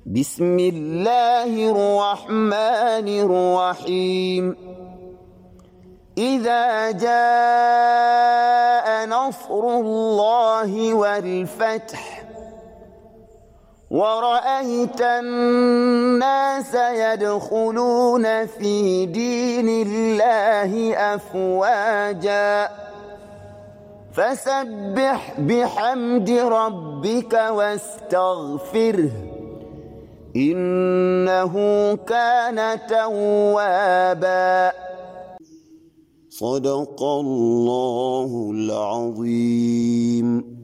بسم الله الرحمن الرحيم إذا جاء نصر الله والفتح ورأيت الناس يدخلون في دين الله أفواجا فسبح بحمد ربك واستغفره إنه كان توابا. صدق الله العظيم.